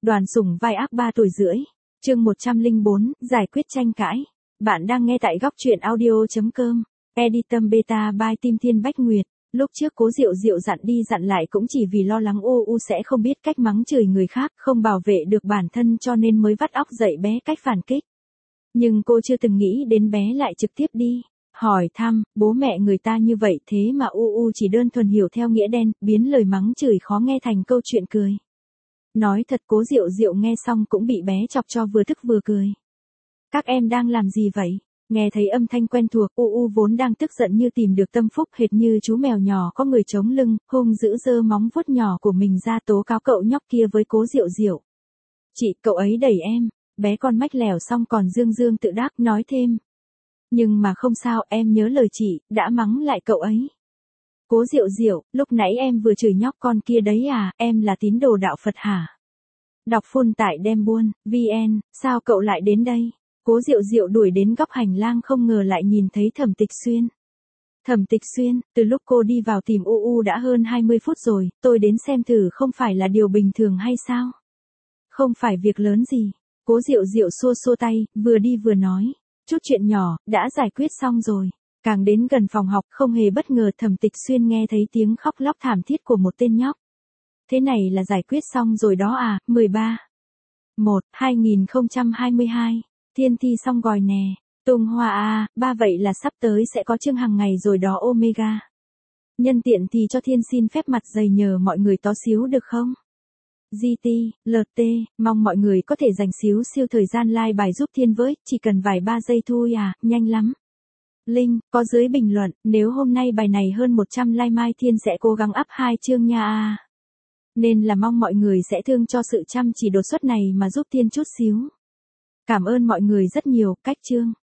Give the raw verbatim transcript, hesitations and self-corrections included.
Đoàn Sủng vai ác ba tuổi rưỡi. Chương một trăm lẻ bốn, giải quyết tranh cãi. Bạn đang nghe tại góc truyện audio chấm com. Editum Beta by Tim Thiên Bách Nguyệt. Lúc trước Cố Diệu Diệu dặn đi dặn lại cũng chỉ vì lo lắng ô u sẽ không biết cách mắng chửi người khác, không bảo vệ được bản thân cho nên mới vắt óc dạy bé cách phản kích. Nhưng cô chưa từng nghĩ đến bé lại trực tiếp đi hỏi thăm, bố mẹ người ta như vậy thế mà u u chỉ đơn thuần hiểu theo nghĩa đen, biến lời mắng chửi khó nghe thành câu chuyện cười. Nói thật Cố Diệu Diệu nghe xong cũng bị bé chọc cho vừa tức vừa cười. Các em đang làm gì vậy? Nghe thấy âm thanh quen thuộc, u u vốn đang tức giận như tìm được tâm phúc hệt như chú mèo nhỏ có người chống lưng, hung dữ giơ móng vuốt nhỏ của mình ra tố cáo cậu nhóc kia với Cố Diệu Diệu. Chị, cậu ấy đẩy em. Bé con mách lẻo xong còn dương dương tự đắc nói thêm. Nhưng mà không sao, em nhớ lời chị, đã mắng lại cậu ấy. Cố Diệu Diệu, lúc nãy em vừa chửi nhóc con kia đấy à, em là tín đồ đạo Phật hả? Đọc full tại đem buôn, vn, sao cậu lại đến đây? Cố Diệu Diệu đuổi đến góc hành lang không ngờ lại nhìn thấy Thẩm Tịch Xuyên. Thẩm Tịch Xuyên, từ lúc cô đi vào tìm u u đã hơn hai mươi phút rồi, tôi đến xem thử không phải là điều bình thường hay sao? Không phải việc lớn gì. Cố Diệu Diệu xua xua tay, vừa đi vừa nói. Chút chuyện nhỏ, đã giải quyết xong rồi. Càng đến gần phòng học không hề bất ngờ Thẩm Tịch Xuyên nghe thấy tiếng khóc lóc thảm thiết của một tên nhóc. Thế này là giải quyết xong rồi đó à, mười ba. một, hai nghìn không trăm hai mươi hai. Thiên thi xong rồi nè. Tung Hoa à, ba vậy là sắp tới sẽ có chương hàng ngày rồi đó Omega. Nhân tiện thì cho Thiên xin phép mặt dày nhờ mọi người tó xíu được không? giê tê, lờ tê, mong mọi người có thể dành xíu siêu thời gian like bài giúp Thiên với, chỉ cần vài ba giây thôi à, nhanh lắm. Link, có dưới bình luận, nếu hôm nay bài này hơn một trăm like mai Thiên sẽ cố gắng up hai chương nha à. Nên là mong mọi người sẽ thương cho sự chăm chỉ đột xuất này mà giúp Thiên chút xíu. Cảm ơn mọi người rất nhiều, cách chương.